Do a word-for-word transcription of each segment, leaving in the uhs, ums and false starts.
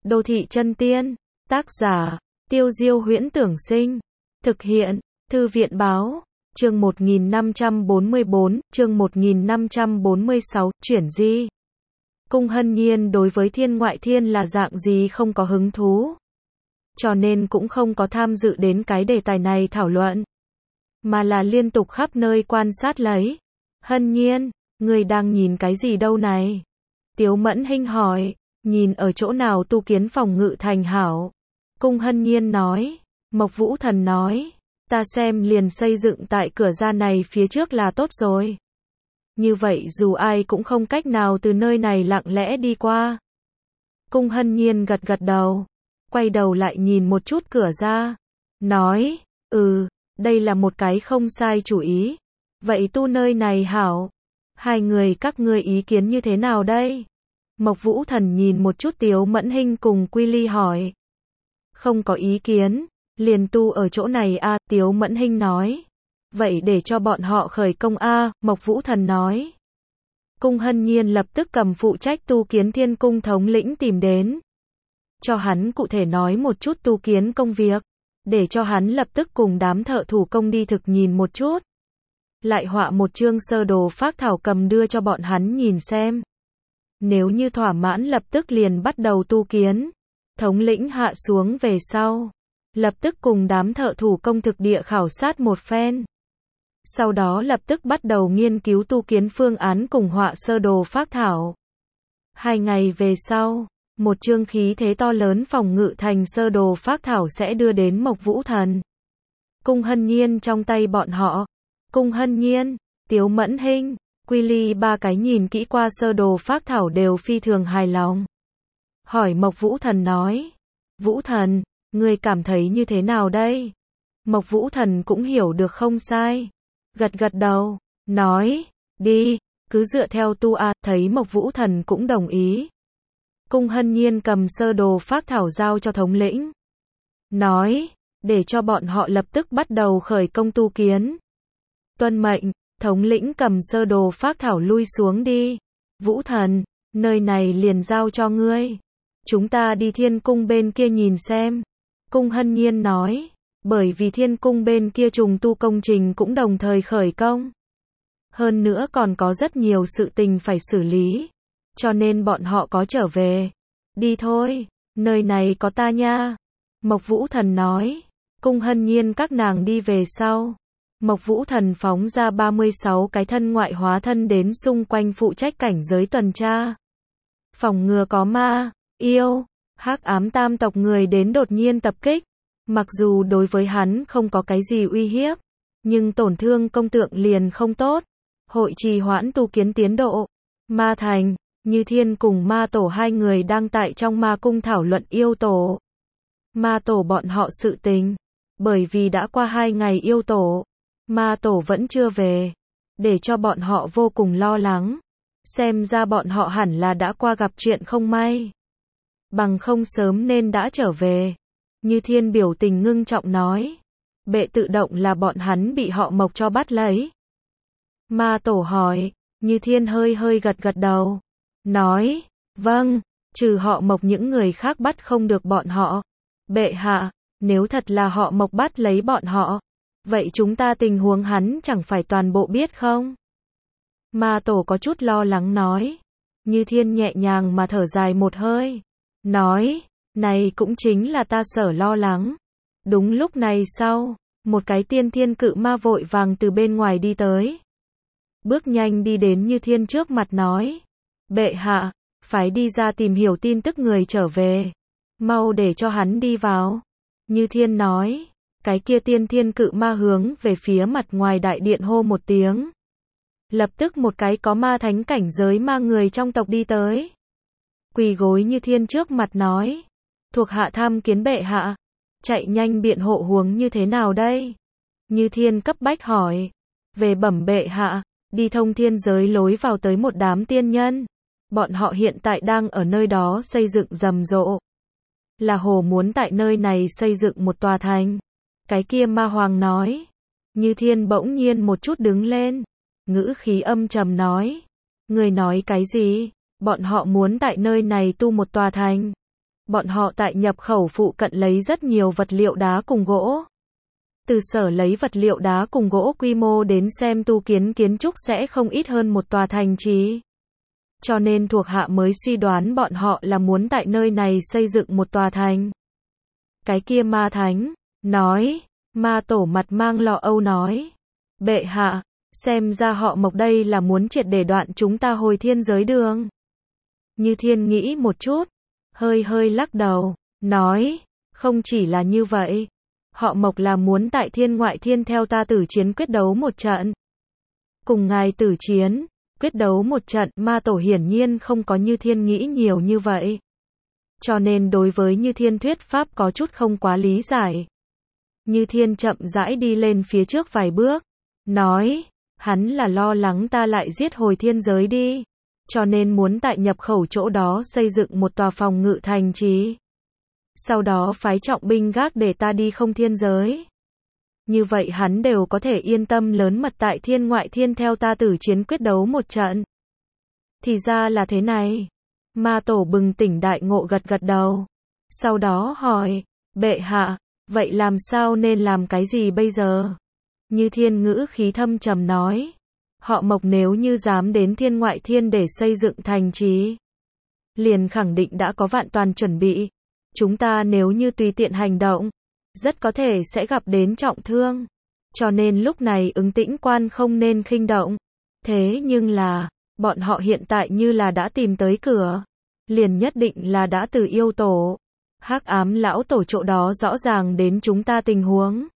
Đô thị chân tiên, tác giả, Tiêu Diêu Huyễn Tưởng Sinh, thực hiện, Thư viện Báo, chương một nghìn năm trăm bốn mươi bốn, chương một nghìn năm trăm bốn mươi sáu, chuyển di. Cung Hân Nhiên đối với thiên ngoại thiên là dạng gì không có hứng thú, cho nên cũng không có tham dự đến cái đề tài này thảo luận, mà là liên tục khắp nơi quan sát lấy. Hân Nhiên, người đang nhìn cái gì đâu này? Tiếu Mẫn Hinh hỏi, nhìn ở chỗ nào tu kiến phòng ngự thành hảo? Cung Hân Nhiên nói, Mộc Vũ Thần nói, ta xem liền xây dựng tại cửa ra này phía trước là tốt rồi. Như vậy dù ai cũng không cách nào từ nơi này lặng lẽ đi qua. Cung Hân Nhiên gật gật đầu, quay đầu lại nhìn một chút cửa ra, nói, ừ, đây là một cái không sai chủ ý. Vậy tu nơi này hảo, hai người các ngươi ý kiến như thế nào đây? Mộc Vũ Thần nhìn một chút Tiếu Mẫn Hinh cùng Quy Ly hỏi. Không có ý kiến, liền tu ở chỗ này a, Tiếu Mẫn Hinh nói. Vậy để cho bọn họ khởi công a, Mộc Vũ Thần nói. Cung Hân Nhiên lập tức cầm phụ trách tu kiến thiên cung thống lĩnh tìm đến. Cho hắn cụ thể nói một chút tu kiến công việc, để cho hắn lập tức cùng đám thợ thủ công đi thực nhìn một chút. Lại họa một chương sơ đồ phác thảo cầm đưa cho bọn hắn nhìn xem. Nếu như thỏa mãn lập tức liền bắt đầu tu kiến. Thống lĩnh hạ xuống về sau, lập tức cùng đám thợ thủ công thực địa khảo sát một phen. Sau đó lập tức bắt đầu nghiên cứu tu kiến phương án cùng họa sơ đồ phác thảo. Hai ngày về sau, một chương khí thế to lớn phòng ngự thành sơ đồ phác thảo sẽ đưa đến Mộc Vũ Thần. Cung Hân Nhiên trong tay bọn họ. Cung Hân Nhiên, Tiếu Mẫn Hinh, Quy Ly ba cái nhìn kỹ qua sơ đồ phác thảo đều phi thường hài lòng. Hỏi Mộc Vũ Thần nói, Vũ Thần, ngươi cảm thấy như thế nào đây? Mộc Vũ Thần cũng hiểu được không sai. Gật gật đầu, nói, đi, cứ dựa theo tu a, thấy Mộc Vũ Thần cũng đồng ý. Cung Hân Nhiên cầm sơ đồ phác thảo giao cho thống lĩnh. Nói, để cho bọn họ lập tức bắt đầu khởi công tu kiến. Tuân mệnh, thống lĩnh cầm sơ đồ phác thảo lui xuống đi. Vũ Thần, nơi này liền giao cho ngươi. Chúng ta đi thiên cung bên kia nhìn xem. Cung Hân Nhiên nói, bởi vì thiên cung bên kia trùng tu công trình cũng đồng thời khởi công. Hơn nữa còn có rất nhiều sự tình phải xử lý, cho nên bọn họ có trở về. Đi thôi, nơi này có ta nha. Mộc Vũ Thần nói. Cung Hân Nhiên các nàng đi về sau. Mộc Vũ Thần phóng ra ba mươi sáu cái thân ngoại hóa thân đến xung quanh phụ trách cảnh giới tuần tra. Phòng ngừa có ma, yêu, hắc ám tam tộc người đến đột nhiên tập kích. Mặc dù đối với hắn không có cái gì uy hiếp, nhưng tổn thương công tượng liền không tốt. Hội trì hoãn tu kiến tiến độ. Ma Thành, Như Thiên cùng Ma Tổ hai người đang tại trong ma cung thảo luận yêu tổ. Ma Tổ bọn họ sự tình. Bởi vì đã qua hai ngày yêu tổ, Ma Tổ vẫn chưa về, để cho bọn họ vô cùng lo lắng. Xem ra bọn họ hẳn là đã qua gặp chuyện không may. Bằng không sớm nên đã trở về. Như Thiên biểu tình ngưng trọng nói. Bệ tự động là bọn hắn bị họ Mộc cho bắt lấy. Ma Tổ hỏi. Như Thiên hơi hơi gật gật đầu. Nói, vâng, trừ họ Mộc những người khác bắt không được bọn họ. Bệ hạ, nếu thật là họ Mộc bắt lấy bọn họ, vậy chúng ta tình huống hắn chẳng phải toàn bộ biết không? Ma Tổ có chút lo lắng nói. Như Thiên nhẹ nhàng mà thở dài một hơi. Nói, này cũng chính là ta sở lo lắng. Đúng lúc này sau, một cái tiên thiên cự ma vội vàng từ bên ngoài đi tới. Bước nhanh đi đến Như Thiên trước mặt nói. Bệ hạ, phải đi ra tìm hiểu tin tức người trở về. Mau để cho hắn đi vào. Như Thiên nói. Cái kia tiên thiên cự ma hướng về phía mặt ngoài đại điện hô một tiếng. Lập tức một cái có ma thánh cảnh giới ma người trong tộc đi tới. Quỳ gối Như Thiên trước mặt nói. Thuộc hạ tham kiến bệ hạ. Chạy nhanh biện hộ huống như thế nào đây? Như Thiên cấp bách hỏi. Về bẩm bệ hạ, đi thông thiên giới lối vào tới một đám tiên nhân. Bọn họ hiện tại đang ở nơi đó xây dựng rầm rộ. Là hồ muốn tại nơi này xây dựng một tòa thành. Cái kia ma hoàng nói. Như Thiên bỗng nhiên một chút đứng lên. Ngữ khí âm trầm nói. Người nói cái gì? Bọn họ muốn tại nơi này tu một tòa thành. bọn họ tại nhập khẩu phụ cận lấy rất nhiều vật liệu đá cùng gỗ. Từ Sở lấy vật liệu đá cùng gỗ quy mô đến xem tu kiến kiến trúc sẽ không ít hơn một tòa thành trì. Cho nên thuộc hạ mới suy đoán bọn họ là muốn tại nơi này xây dựng một tòa thành. Cái kia ma thánh, nói, ma tổ mặt mang lo âu nói. Bệ hạ, xem ra họ Mộc đây là muốn triệt để đoạn chúng ta hồi thiên giới đường. Như Thiên nghĩ một chút, hơi hơi lắc đầu, nói, không chỉ là như vậy. Họ Mộc là muốn tại thiên ngoại thiên theo ta tử chiến quyết đấu một trận. Cùng ngài tử chiến, quyết đấu một trận, ma tổ hiển nhiên không có Như Thiên nghĩ nhiều như vậy. Cho nên đối với Như Thiên thuyết pháp có chút không quá lý giải. Như Thiên chậm rãi đi lên phía trước vài bước, nói, hắn là lo lắng ta lại giết hồi thiên giới đi. Cho nên muốn tại nhập khẩu chỗ đó xây dựng một tòa phòng ngự thành trì. Sau đó phái trọng binh gác để ta đi không thiên giới. Như vậy hắn đều có thể yên tâm lớn mật tại thiên ngoại thiên theo ta tử chiến quyết đấu một trận. Thì ra là thế này. Ma tổ bừng tỉnh đại ngộ gật gật đầu. Sau đó hỏi, bệ hạ, vậy làm sao nên làm cái gì bây giờ? Như Thiên ngữ khí thâm trầm nói. Họ Mộc nếu như dám đến thiên ngoại thiên để xây dựng thành trì, liền khẳng định đã có vạn toàn chuẩn bị. Chúng ta nếu như tùy tiện hành động, rất có thể sẽ gặp đến trọng thương. Cho nên lúc này ứng tĩnh quan không nên khinh động. Thế nhưng là, bọn họ hiện tại như là đã tìm tới cửa. Liền nhất định là đã từ yêu tổ. Hắc ám lão tổ chỗ đó rõ ràng đến chúng ta tình huống.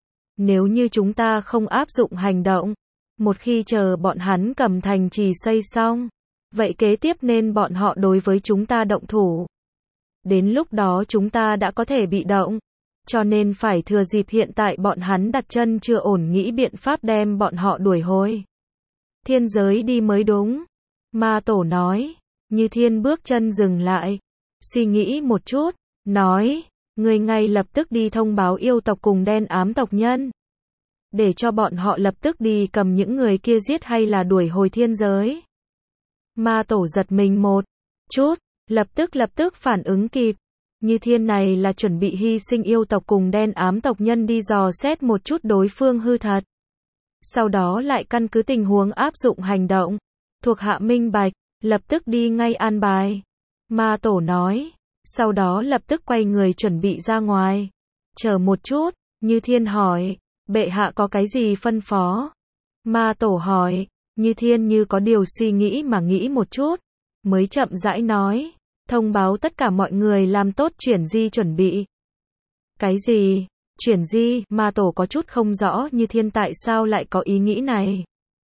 Nếu như chúng ta không áp dụng hành động, một khi chờ bọn hắn cầm thành trì xây xong, vậy kế tiếp nên bọn họ đối với chúng ta động thủ. Đến lúc đó chúng ta đã có thể bị động, cho nên phải thừa dịp hiện tại bọn hắn đặt chân chưa ổn nghĩ biện pháp đem bọn họ đuổi hồi thiên giới đi mới đúng. Ma tổ nói. Như Thiên bước chân dừng lại, suy nghĩ một chút, nói, người ngay lập tức đi thông báo yêu tộc cùng đen ám tộc nhân, để cho bọn họ lập tức đi cầm những người kia giết hay là đuổi hồi thiên giới. Ma tổ giật mình một chút, lập tức lập tức phản ứng kịp. Như Thiên này là chuẩn bị hy sinh yêu tộc cùng đen ám tộc nhân đi dò xét một chút đối phương hư thật. Sau đó lại căn cứ tình huống áp dụng hành động. Thuộc hạ minh bạch, lập tức đi ngay an bài. Ma tổ nói, sau đó lập tức quay người chuẩn bị ra ngoài. Chờ một chút, Như Thiên hỏi, bệ hạ có cái gì phân phó? Ma tổ hỏi, Như Thiên như có điều suy nghĩ mà nghĩ một chút, mới chậm rãi nói, thông báo tất cả mọi người làm tốt chuyển di chuẩn bị. Cái gì? Chuyển di? Ma tổ có chút không rõ Như Thiên tại sao lại có ý nghĩ này.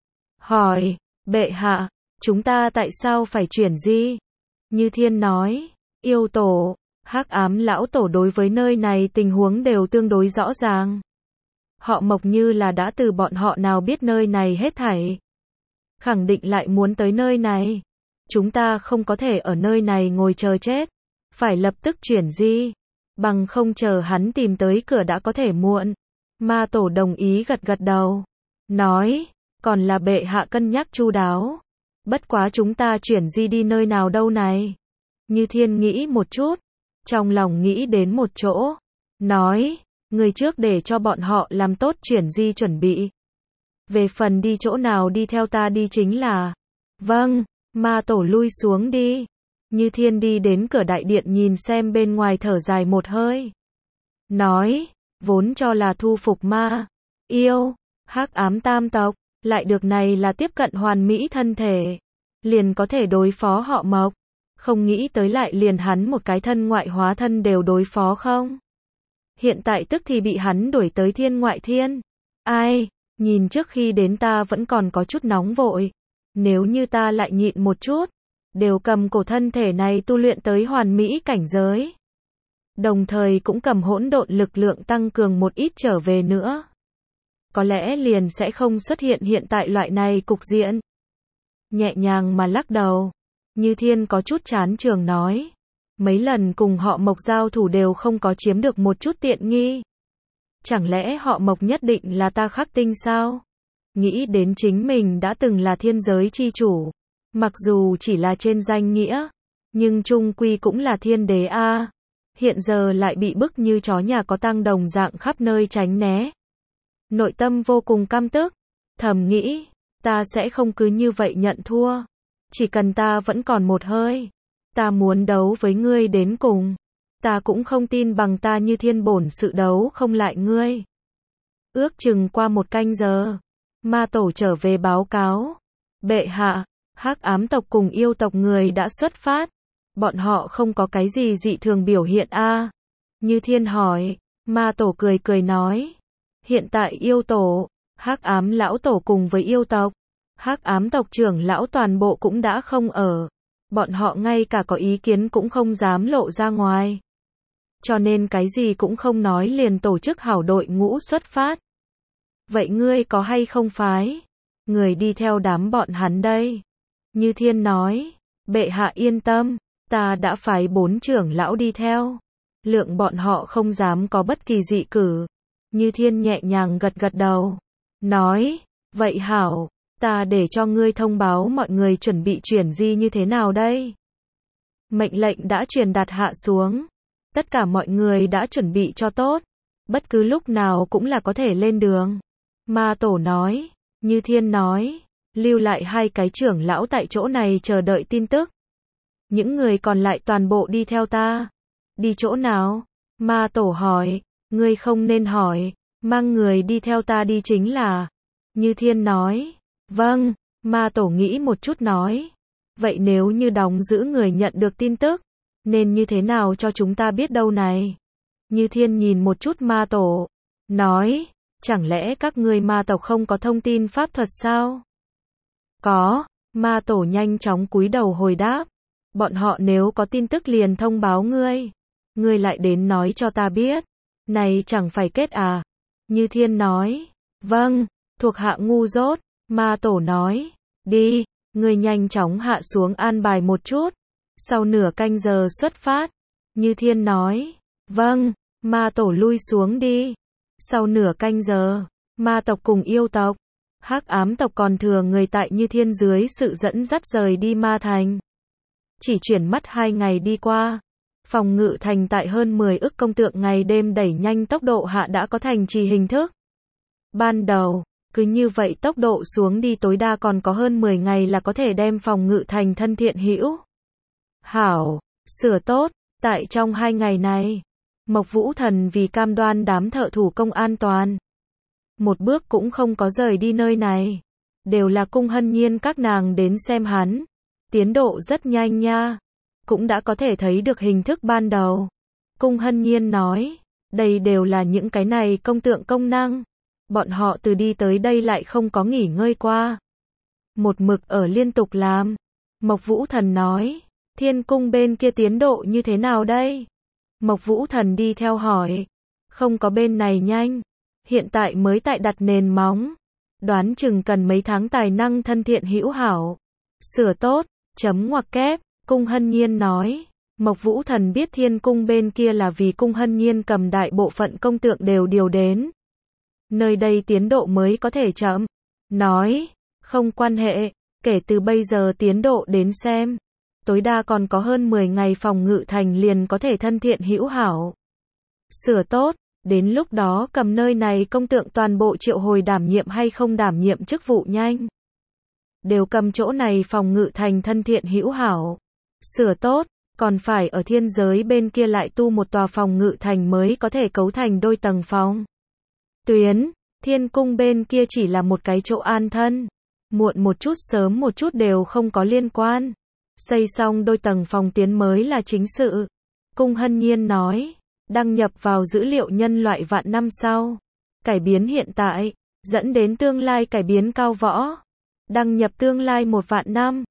Hỏi, bệ hạ, chúng ta tại sao phải chuyển di? Như Thiên nói, yêu tổ, hắc ám lão tổ đối với nơi này tình huống đều tương đối rõ ràng. Họ Mộc như là đã từ bọn họ nào biết nơi này hết thảy. Khẳng định lại muốn tới nơi này. Chúng ta không có thể ở nơi này ngồi chờ chết. Phải lập tức chuyển di. Bằng không chờ hắn tìm tới cửa đã có thể muộn. Ma tổ đồng ý gật gật đầu. Nói, còn là bệ hạ cân nhắc chu đáo. Bất quá chúng ta chuyển di đi nơi nào đâu này? Như Thiên nghĩ một chút. Trong lòng nghĩ đến một chỗ. Nói, người trước để cho bọn họ làm tốt chuyển di chuẩn bị. Về phần đi chỗ nào đi theo ta đi chính là. Vâng, ma tổ lui xuống đi. Như Thiên đi đến cửa đại điện nhìn xem bên ngoài thở dài một hơi. Nói, vốn cho là thu phục ma, yêu, hắc ám tam tộc, lại được này là tiếp cận hoàn mỹ thân thể. Liền có thể đối phó họ Mộc. Không nghĩ tới lại liền hắn một cái thân ngoại hóa thân đều đối phó không. Hiện tại tức thì bị hắn đuổi tới thiên ngoại thiên. Ai, nhìn trước khi đến ta vẫn còn có chút nóng vội. Nếu như ta lại nhịn một chút, đều cầm cổ thân thể này tu luyện tới hoàn mỹ cảnh giới. Đồng thời cũng cầm hỗn độn lực lượng tăng cường một ít trở về nữa. Có lẽ liền sẽ không xuất hiện hiện tại loại này cục diện. Nhẹ nhàng mà lắc đầu. Như Thiên có chút chán trường nói. Mấy lần cùng họ Mộc giao thủ đều không có chiếm được một chút tiện nghi. Chẳng lẽ họ Mộc nhất định là ta khắc tinh sao? Nghĩ đến chính mình đã từng là thiên giới chi chủ. Mặc dù chỉ là trên danh nghĩa, nhưng chung quy cũng là thiên đế a. hiện giờ lại bị bức như chó nhà có tang đồng dạng khắp nơi tránh né. Nội tâm vô cùng căm tức, thầm nghĩ, ta sẽ không cứ như vậy nhận thua. Chỉ cần ta vẫn còn một hơi, ta muốn đấu với ngươi đến cùng. Ta cũng không tin bằng ta Như Thiên bổn sự đấu không lại ngươi. Ước chừng qua một canh giờ, ma tổ trở về báo cáo. Bệ hạ, hắc ám tộc cùng yêu tộc người đã xuất phát. Bọn họ không có cái gì dị thường biểu hiện a? À? Như Thiên hỏi, ma tổ cười cười nói. Hiện tại yêu tổ, hắc ám lão tổ cùng với yêu tộc, hắc ám tộc trưởng lão toàn bộ cũng đã không ở. Bọn họ ngay cả có ý kiến cũng không dám lộ ra ngoài. Cho nên cái gì cũng không nói liền tổ chức hảo đội ngũ xuất phát. Vậy ngươi có hay không phái người đi theo đám bọn hắn đây? Như Thiên nói, bệ hạ yên tâm, ta đã phái bốn trưởng lão đi theo. Lượng bọn họ không dám có bất kỳ dị cử. Như Thiên nhẹ nhàng gật gật đầu, nói, vậy hảo, ta để cho ngươi thông báo mọi người chuẩn bị chuyển di như thế nào đây? Mệnh lệnh đã truyền đạt hạ xuống. Tất cả mọi người đã chuẩn bị cho tốt. Bất cứ lúc nào cũng là có thể lên đường. Ma tổ nói, Như Thiên nói, lưu lại hai cái trưởng lão tại chỗ này chờ đợi tin tức. Những người còn lại toàn bộ đi theo ta. Đi chỗ nào? Ma tổ hỏi, ngươi không nên hỏi, mang người đi theo ta đi chính là. Như Thiên nói, vâng, ma tổ nghĩ một chút nói. Vậy nếu như đóng giữ người nhận được tin tức, nên như thế nào cho chúng ta biết đâu này? Như Thiên nhìn một chút ma tổ, nói, chẳng lẽ các ngươi ma tộc không có thông tin pháp thuật sao? Có, ma tổ nhanh chóng cúi đầu hồi đáp. Bọn họ nếu có tin tức liền thông báo ngươi. Ngươi lại đến nói cho ta biết. Này chẳng phải kết à? Như Thiên nói, vâng, thuộc hạ ngu dốt. Ma tổ nói, đi, ngươi nhanh chóng hạ xuống an bài một chút. Sau nửa canh giờ xuất phát. Như Thiên nói, vâng, ma tổ lui xuống đi. Sau nửa canh giờ, ma tộc cùng yêu tộc, hắc ám tộc còn thừa người tại Như Thiên dưới sự dẫn dắt rời đi ma thành. Chỉ chuyển mắt hai ngày đi qua, phòng ngự thành tại hơn mười ức công tượng ngày đêm đẩy nhanh tốc độ hạ đã có thành trì hình thức. Ban đầu, cứ như vậy tốc độ xuống đi tối đa còn có hơn mười ngày là có thể đem phòng ngự thành thân thiện hữu hảo, sửa tốt. Tại trong hai ngày này, Mộc Vũ Thần vì cam đoan đám thợ thủ công an toàn, một bước cũng không có rời đi nơi này. Đều là Cung Hân Nhiên các nàng đến xem hắn. Tiến độ rất nhanh nha. Cũng đã có thể thấy được hình thức ban đầu. Cung Hân Nhiên nói, đây đều là những cái này công tượng công năng. Bọn họ từ đi tới đây lại không có nghỉ ngơi qua. Một mực ở liên tục làm. Mộc Vũ Thần nói, Thiên cung bên kia tiến độ như thế nào đây? Mộc Vũ Thần đi theo hỏi, không có bên này nhanh. Hiện tại mới tại đặt nền móng. Đoán chừng cần mấy tháng tài năng thân thiện hữu hảo. Sửa tốt, chấm ngoặc kép. Cung Hân Nhiên nói, Mộc Vũ Thần biết Thiên cung bên kia là vì Cung Hân Nhiên cầm đại bộ phận công tượng đều điều đến. Nơi đây tiến độ mới có thể chậm. Nói, không quan hệ, kể từ bây giờ tiến độ đến xem. Tối đa còn có hơn mười ngày phòng ngự thành liền có thể thân thiện hữu hảo. Sửa tốt, đến lúc đó cầm nơi này công tượng toàn bộ triệu hồi đảm nhiệm hay không đảm nhiệm chức vụ nhanh. Đều cầm chỗ này phòng ngự thành thân thiện hữu hảo. Sửa tốt, còn phải ở thiên giới bên kia lại tu một tòa phòng ngự thành mới có thể cấu thành đôi tầng phòng. Tuyến, Thiên cung bên kia chỉ là một cái chỗ an thân. Muộn một chút sớm một chút đều không có liên quan. Xây xong đôi tầng phòng tuyến mới là chính sự. Cung Hân Nhiên nói, đăng nhập vào dữ liệu nhân loại vạn năm sau. Cải biến hiện tại, dẫn đến tương lai cải biến cao võ. Đăng nhập tương lai một vạn năm.